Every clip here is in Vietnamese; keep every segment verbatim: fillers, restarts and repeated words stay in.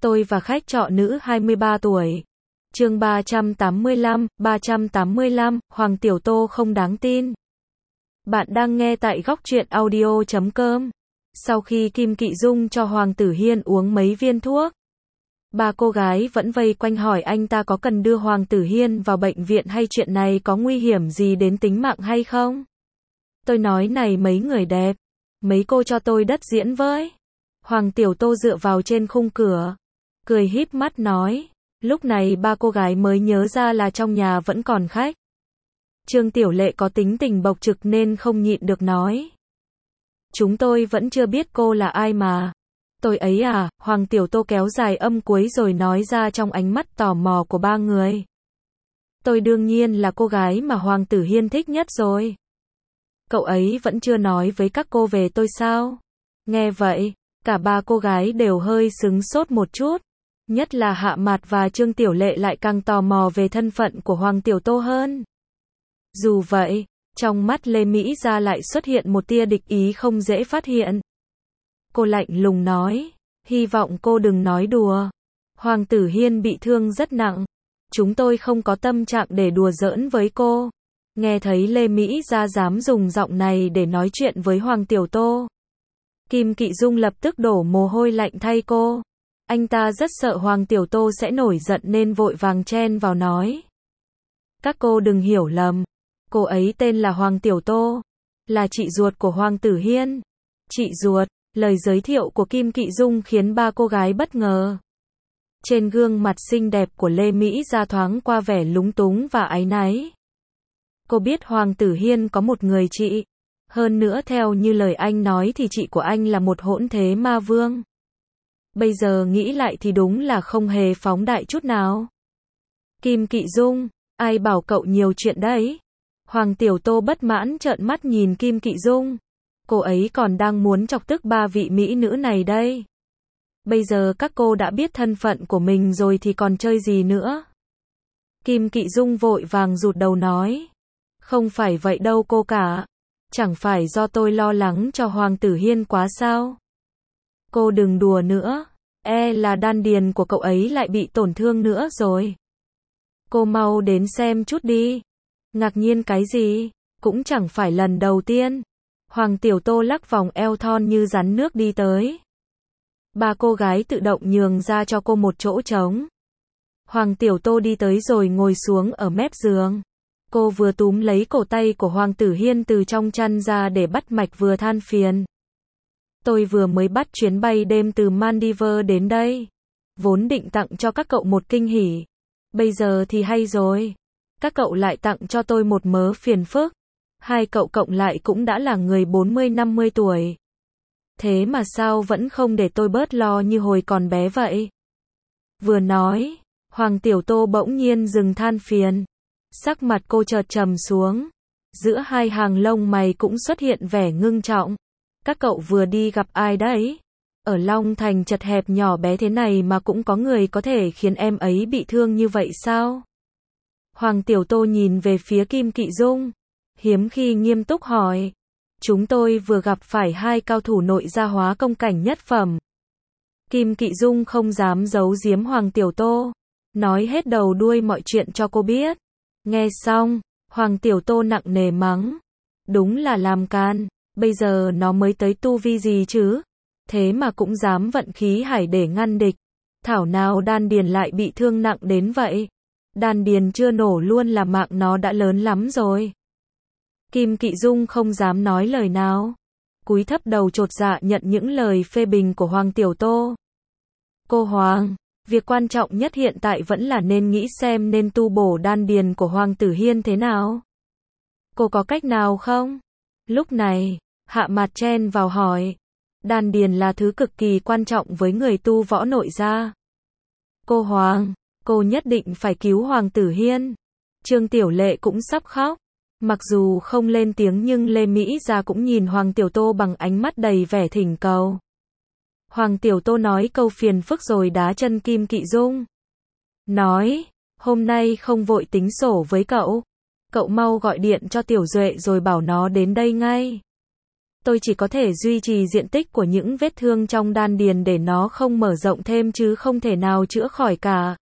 Tôi và khách trọ nữ hai mươi ba tuổi. Chương ba trăm tám mươi lăm, ba trăm tám mươi lăm, Hoàng Tiểu Tô không đáng tin. Bạn đang nghe tại góc truyện audio chấm com. Sau khi Kim Kỵ Dung cho Hoàng Tử Hiên uống mấy viên thuốc, ba cô gái vẫn vây quanh hỏi anh ta có cần đưa Hoàng Tử Hiên vào bệnh viện hay chuyện này có nguy hiểm gì đến tính mạng hay không. Tôi nói này mấy người đẹp, mấy cô cho tôi đất diễn với. Hoàng Tiểu Tô dựa vào trên khung cửa, cười híp mắt nói. Lúc này ba cô gái mới nhớ ra là trong nhà vẫn còn khách. Trương Tiểu Lệ có tính tình bộc trực nên không nhịn được nói. Chúng tôi vẫn chưa biết cô là ai mà. Tôi ấy à, Hoàng Tiểu Tô kéo dài âm cuối rồi nói ra trong ánh mắt tò mò của ba người. Tôi đương nhiên là cô gái mà Hoàng Tử Hiên thích nhất rồi. Cậu ấy vẫn chưa nói với các cô về tôi sao? Nghe vậy, cả ba cô gái đều hơi sững sốt một chút. Nhất là Hạ Mạt và Trương Tiểu Lệ lại càng tò mò về thân phận của Hoàng Tiểu Tô hơn. Dù vậy, trong mắt Lê Mỹ Gia lại xuất hiện một tia địch ý không dễ phát hiện. Cô lạnh lùng nói, hy vọng cô đừng nói đùa. Hoàng Tử Hiên bị thương rất nặng. Chúng tôi không có tâm trạng để đùa giỡn với cô. Nghe thấy Lê Mỹ Gia dám dùng giọng này để nói chuyện với Hoàng Tiểu Tô, Kim Kỵ Dung lập tức đổ mồ hôi lạnh thay cô. Anh ta rất sợ Hoàng Tiểu Tô sẽ nổi giận nên vội vàng chen vào nói. Các cô đừng hiểu lầm. Cô ấy tên là Hoàng Tiểu Tô, là chị ruột của Hoàng Tử Hiên. Chị ruột, lời giới thiệu của Kim Kỵ Dung khiến ba cô gái bất ngờ. Trên gương mặt xinh đẹp của Lê Mỹ Gia thoáng qua vẻ lúng túng và áy náy. Cô biết Hoàng Tử Hiên có một người chị. Hơn nữa theo như lời anh nói thì chị của anh là một hỗn thế ma vương. Bây giờ nghĩ lại thì đúng là không hề phóng đại chút nào. Kim Kỵ Dung, ai bảo cậu nhiều chuyện đấy? Hoàng Tiểu Tô bất mãn trợn mắt nhìn Kim Kỵ Dung. Cô ấy còn đang muốn chọc tức ba vị mỹ nữ này đây. Bây giờ các cô đã biết thân phận của mình rồi thì còn chơi gì nữa? Kim Kỵ Dung vội vàng rụt đầu nói. Không phải vậy đâu cô cả. Chẳng phải do tôi lo lắng cho Hoàng Tử Hiên quá sao? Cô đừng đùa nữa, e là đan điền của cậu ấy lại bị tổn thương nữa rồi. Cô mau đến xem chút đi. Ngạc nhiên cái gì, cũng chẳng phải lần đầu tiên. Hoàng Tiểu Tô lắc vòng eo thon như rắn nước đi tới. Ba cô gái tự động nhường ra cho cô một chỗ trống. Hoàng Tiểu Tô đi tới rồi ngồi xuống ở mép giường. Cô vừa túm lấy cổ tay của Hoàng Tử Hiên từ trong chăn ra để bắt mạch vừa than phiền. Tôi vừa mới bắt chuyến bay đêm từ Maldives đến đây. Vốn định tặng cho các cậu một kinh hỉ. Bây giờ thì hay rồi. Các cậu lại tặng cho tôi một mớ phiền phức. Hai cậu cộng lại cũng đã là người bốn mươi năm mươi tuổi. Thế mà sao vẫn không để tôi bớt lo như hồi còn bé vậy? Vừa nói, Hoàng Tiểu Tô bỗng nhiên dừng than phiền. Sắc mặt cô chợt trầm xuống. Giữa hai hàng lông mày cũng xuất hiện vẻ ngưng trọng. Các cậu vừa đi gặp ai đấy? Ở Long Thành chật hẹp nhỏ bé thế này mà cũng có người có thể khiến em ấy bị thương như vậy sao? Hoàng Tiểu Tô nhìn về phía Kim Kỵ Dung, hiếm khi nghiêm túc hỏi. Chúng tôi vừa gặp phải hai cao thủ nội gia hóa công cảnh nhất phẩm. Kim Kỵ Dung không dám giấu giếm Hoàng Tiểu Tô, nói hết đầu đuôi mọi chuyện cho cô biết. Nghe xong, Hoàng Tiểu Tô nặng nề mắng. Đúng là làm can, bây giờ nó mới tới tu vi gì chứ? Thế mà cũng dám vận khí hải để ngăn địch. Thảo nào đan điền lại bị thương nặng đến vậy. Đan điền chưa nổ luôn là mạng nó đã lớn lắm rồi. Kim Kỵ Dung không dám nói lời nào. Cúi thấp đầu chột dạ nhận những lời phê bình của Hoàng Tiểu Tô. Cô Hoàng, việc quan trọng nhất hiện tại vẫn là nên nghĩ xem nên tu bổ đan điền của Hoàng Tử Hiên thế nào. Cô có cách nào không? Lúc này, Hạ Mạt chen vào hỏi. Đan điền là thứ cực kỳ quan trọng với người tu võ nội gia. Cô Hoàng, cô nhất định phải cứu Hoàng Tử Hiên. Trương Tiểu Lệ cũng sắp khóc. Mặc dù không lên tiếng nhưng Lê Mỹ Gia cũng nhìn Hoàng Tiểu Tô bằng ánh mắt đầy vẻ thỉnh cầu. Hoàng Tiểu Tô nói câu phiền phức rồi đá chân Kim Kỵ Dung. Nói, hôm nay không vội tính sổ với cậu. Cậu mau gọi điện cho Tiểu Duệ rồi bảo nó đến đây ngay. Tôi chỉ có thể duy trì diện tích của những vết thương trong đan điền để nó không mở rộng thêm chứ không thể nào chữa khỏi cả.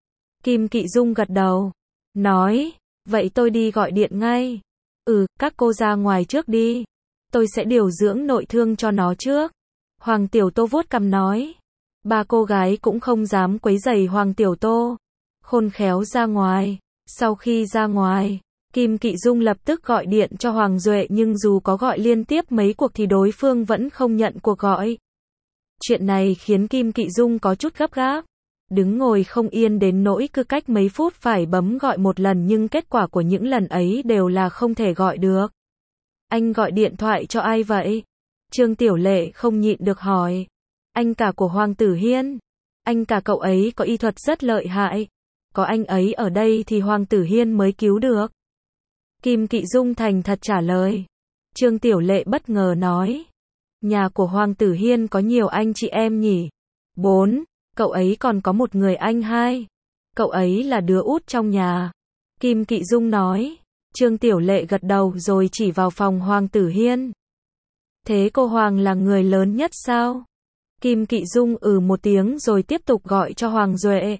Kim Kỵ Dung gật đầu, nói, vậy tôi đi gọi điện ngay. Ừ, các cô ra ngoài trước đi. Tôi sẽ điều dưỡng nội thương cho nó trước. Hoàng Tiểu Tô vuốt cằm nói. Ba cô gái cũng không dám quấy rầy Hoàng Tiểu Tô. Khôn khéo ra ngoài. Sau khi ra ngoài, Kim Kỵ Dung lập tức gọi điện cho Hoàng Duệ nhưng dù có gọi liên tiếp mấy cuộc thì đối phương vẫn không nhận cuộc gọi. Chuyện này khiến Kim Kỵ Dung có chút gấp gáp. Đứng ngồi không yên đến nỗi cứ cách mấy phút phải bấm gọi một lần nhưng kết quả của những lần ấy đều là không thể gọi được. Anh gọi điện thoại cho ai vậy? Trương Tiểu Lệ không nhịn được hỏi. Anh cả của Hoàng Tử Hiên. Anh cả cậu ấy có y thuật rất lợi hại. Có anh ấy ở đây thì Hoàng Tử Hiên mới cứu được. Kim Kỵ Dung thành thật trả lời. Trương Tiểu Lệ bất ngờ nói. Nhà của Hoàng Tử Hiên có nhiều anh chị em nhỉ? Bốn. Cậu ấy còn có một người anh hai. Cậu ấy là đứa út trong nhà. Kim Kỵ Dung nói. Trương Tiểu Lệ gật đầu rồi chỉ vào phòng Hoàng Tử Hiên. Thế cô Hoàng là người lớn nhất sao? Kim Kỵ Dung ừ một tiếng rồi tiếp tục gọi cho Hoàng Duệ.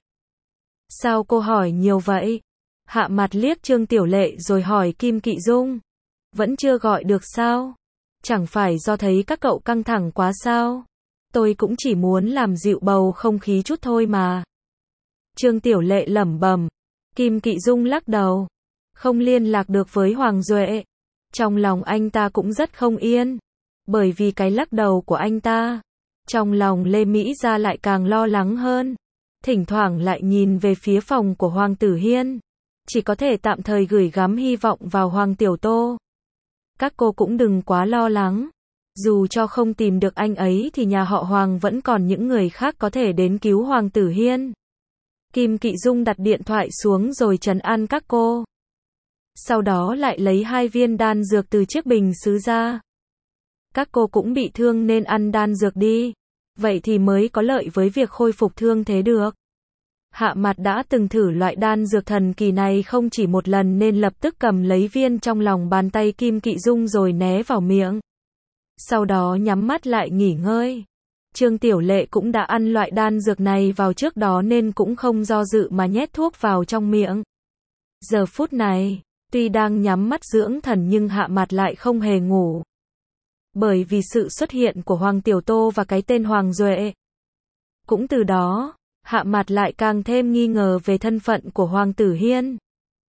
Sao cô hỏi nhiều vậy? Hạ Mặt liếc Trương Tiểu Lệ rồi hỏi Kim Kỵ Dung. Vẫn chưa gọi được sao? Chẳng phải do thấy các cậu căng thẳng quá sao? Tôi cũng chỉ muốn làm dịu bầu không khí chút thôi mà. Trương Tiểu Lệ lẩm bẩm. Kim Kỵ Dung lắc đầu. Không liên lạc được với Hoàng Duệ. Trong lòng anh ta cũng rất không yên. Bởi vì cái lắc đầu của anh ta. Trong lòng Lê Mỹ Gia lại càng lo lắng hơn. Thỉnh thoảng lại nhìn về phía phòng của Hoàng Tử Hiên. Chỉ có thể tạm thời gửi gắm hy vọng vào Hoàng Tiểu Tô. Các cô cũng đừng quá lo lắng. Dù cho không tìm được anh ấy thì nhà họ Hoàng vẫn còn những người khác có thể đến cứu Hoàng Tử Hiên. Kim Kỵ Dung đặt điện thoại xuống rồi trấn an các cô. Sau đó lại lấy hai viên đan dược từ chiếc bình sứ ra. Các cô cũng bị thương nên ăn đan dược đi. Vậy thì mới có lợi với việc khôi phục thương thế được. Hạ Mặt đã từng thử loại đan dược thần kỳ này không chỉ một lần nên lập tức cầm lấy viên trong lòng bàn tay Kim Kỵ Dung rồi né vào miệng. Sau đó nhắm mắt lại nghỉ ngơi. Trương Tiểu Lệ cũng đã ăn loại đan dược này vào trước đó nên cũng không do dự mà nhét thuốc vào trong miệng. Giờ phút này, tuy đang nhắm mắt dưỡng thần nhưng Hạ Mặt lại không hề ngủ. Bởi vì sự xuất hiện của Hoàng Tiểu Tô và cái tên Hoàng Duệ. Cũng từ đó, Hạ Mặt lại càng thêm nghi ngờ về thân phận của Hoàng Tử Hiên.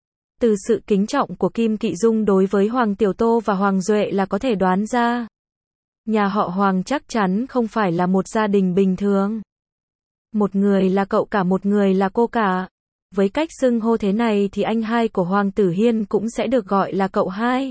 Từ sự kính trọng của Kim Kỵ Dung đối với Hoàng Tiểu Tô và Hoàng Duệ là có thể đoán ra. Nhà họ Hoàng chắc chắn không phải là một gia đình bình thường. Một người là cậu cả, một người là cô cả. Với cách xưng hô thế này thì anh hai của Hoàng Tử Hiên cũng sẽ được gọi là cậu hai.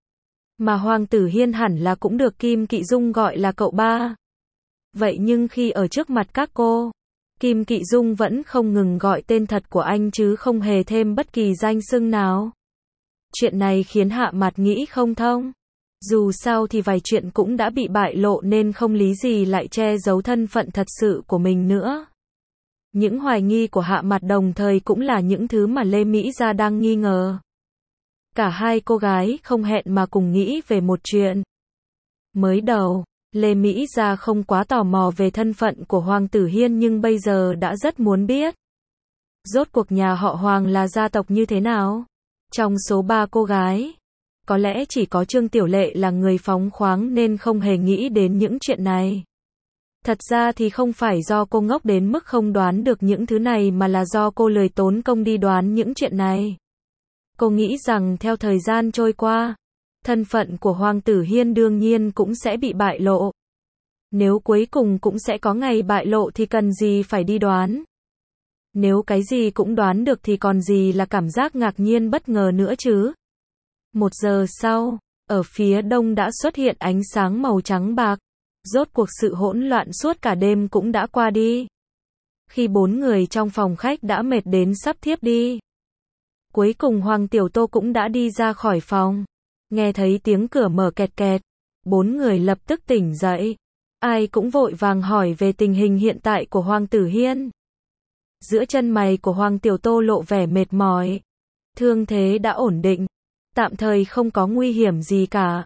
Mà Hoàng Tử Hiên hẳn là cũng được Kim Kỵ Dung gọi là cậu ba. Vậy nhưng khi ở trước mặt các cô, Kim Kỵ Dung vẫn không ngừng gọi tên thật của anh chứ không hề thêm bất kỳ danh xưng nào. Chuyện này khiến Hạ Mặt nghĩ không thông. Dù sao thì vài chuyện cũng đã bị bại lộ nên không lý gì lại che giấu thân phận thật sự của mình nữa. Những hoài nghi của Hạ Mặt đồng thời cũng là những thứ mà Lê Mỹ Gia đang nghi ngờ. Cả hai cô gái không hẹn mà cùng nghĩ về một chuyện. Mới đầu, Lê Mỹ Gia không quá tò mò về thân phận của Hoàng Tử Hiên nhưng bây giờ đã rất muốn biết. Rốt cuộc nhà họ Hoàng là gia tộc như thế nào? Trong số ba cô gái, có lẽ chỉ có Trương Tiểu Lệ là người phóng khoáng nên không hề nghĩ đến những chuyện này. Thật ra thì không phải do cô ngốc đến mức không đoán được những thứ này mà là do cô lười tốn công đi đoán những chuyện này. Cô nghĩ rằng theo thời gian trôi qua, thân phận của Hoàng Tử Hiên đương nhiên cũng sẽ bị bại lộ. Nếu cuối cùng cũng sẽ có ngày bại lộ thì cần gì phải đi đoán. Nếu cái gì cũng đoán được thì còn gì là cảm giác ngạc nhiên bất ngờ nữa chứ. Một giờ sau, ở phía đông đã xuất hiện ánh sáng màu trắng bạc. Rốt cuộc sự hỗn loạn suốt cả đêm cũng đã qua đi. Khi bốn người trong phòng khách đã mệt đến sắp thiếp đi. Cuối cùng Hoàng Tiểu Tô cũng đã đi ra khỏi phòng. Nghe thấy tiếng cửa mở kẹt kẹt. Bốn người lập tức tỉnh dậy. Ai cũng vội vàng hỏi về tình hình hiện tại của Hoàng Tử Hiên. Giữa chân mày của Hoàng Tiểu Tô lộ vẻ mệt mỏi. Thương thế đã ổn định. Tạm thời không có nguy hiểm gì cả.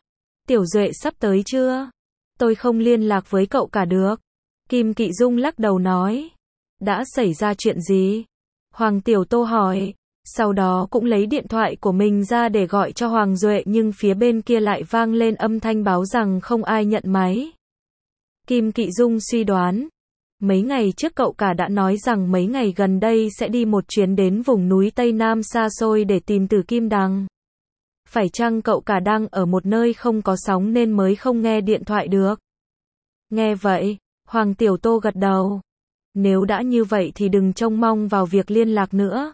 Tiểu Duệ sắp tới chưa? Tôi không liên lạc với cậu cả được. Kim Kỵ Dung lắc đầu nói. Đã xảy ra chuyện gì? Hoàng Tiểu Tô hỏi. Sau đó cũng lấy điện thoại của mình ra để gọi cho Hoàng Duệ nhưng phía bên kia lại vang lên âm thanh báo rằng không ai nhận máy. Kim Kỵ Dung suy đoán. Mấy ngày trước cậu cả đã nói rằng mấy ngày gần đây sẽ đi một chuyến đến vùng núi Tây Nam xa xôi để tìm Tử Kim Đằng. Phải chăng cậu cả đang ở một nơi không có sóng nên mới không nghe điện thoại được? Nghe vậy, Hoàng Tiểu Tô gật đầu. Nếu đã như vậy thì đừng trông mong vào việc liên lạc nữa.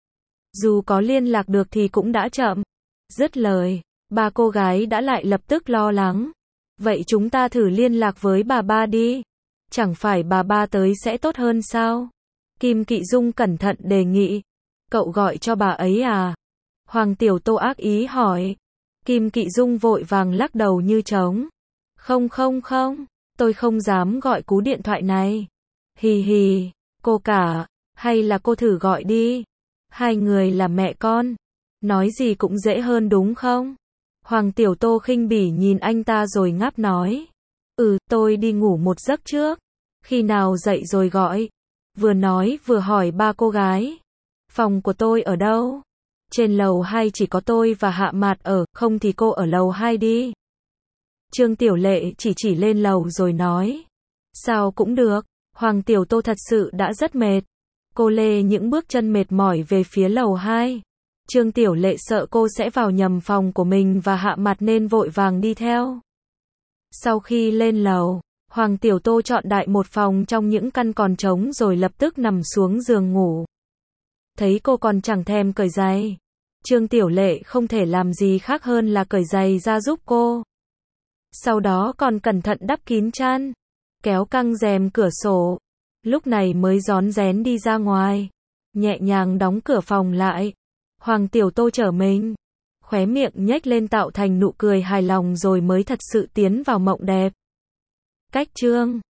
Dù có liên lạc được thì cũng đã chậm. Dứt lời, ba cô gái đã lại lập tức lo lắng. Vậy chúng ta thử liên lạc với bà ba đi. Chẳng phải bà ba tới sẽ tốt hơn sao? Kim Kỵ Dung cẩn thận đề nghị. Cậu gọi cho bà ấy à? Hoàng Tiểu Tô ác ý hỏi. Kim Kỵ Dung vội vàng lắc đầu như trống. Không không không, tôi không dám gọi cú điện thoại này. Hì hì, cô cả, hay là cô thử gọi đi. Hai người là mẹ con. Nói gì cũng dễ hơn đúng không? Hoàng Tiểu Tô khinh bỉ nhìn anh ta rồi ngáp nói. Ừ, tôi đi ngủ một giấc trước. Khi nào dậy rồi gọi. Vừa nói vừa hỏi ba cô gái. Phòng của tôi ở đâu? Trên lầu hai chỉ có tôi và Hạ Mạt ở, không thì cô ở lầu hai đi. Trương Tiểu Lệ chỉ chỉ lên lầu rồi nói. Sao cũng được, Hoàng Tiểu Tô thật sự đã rất mệt. Cô lê những bước chân mệt mỏi về phía lầu hai. Trương Tiểu Lệ sợ cô sẽ vào nhầm phòng của mình và Hạ Mạt nên vội vàng đi theo. Sau khi lên lầu, Hoàng Tiểu Tô chọn đại một phòng trong những căn còn trống rồi lập tức nằm xuống giường ngủ. Thấy cô còn chẳng thèm cởi giày. Trương Tiểu Lệ không thể làm gì khác hơn là cởi giày ra giúp cô. Sau đó còn cẩn thận đắp kín chăn, kéo căng rèm cửa sổ. Lúc này mới rón rén đi ra ngoài, nhẹ nhàng đóng cửa phòng lại. Hoàng Tiểu Tô trở mình, khóe miệng nhếch lên tạo thành nụ cười hài lòng rồi mới thật sự tiến vào mộng đẹp. Cách chương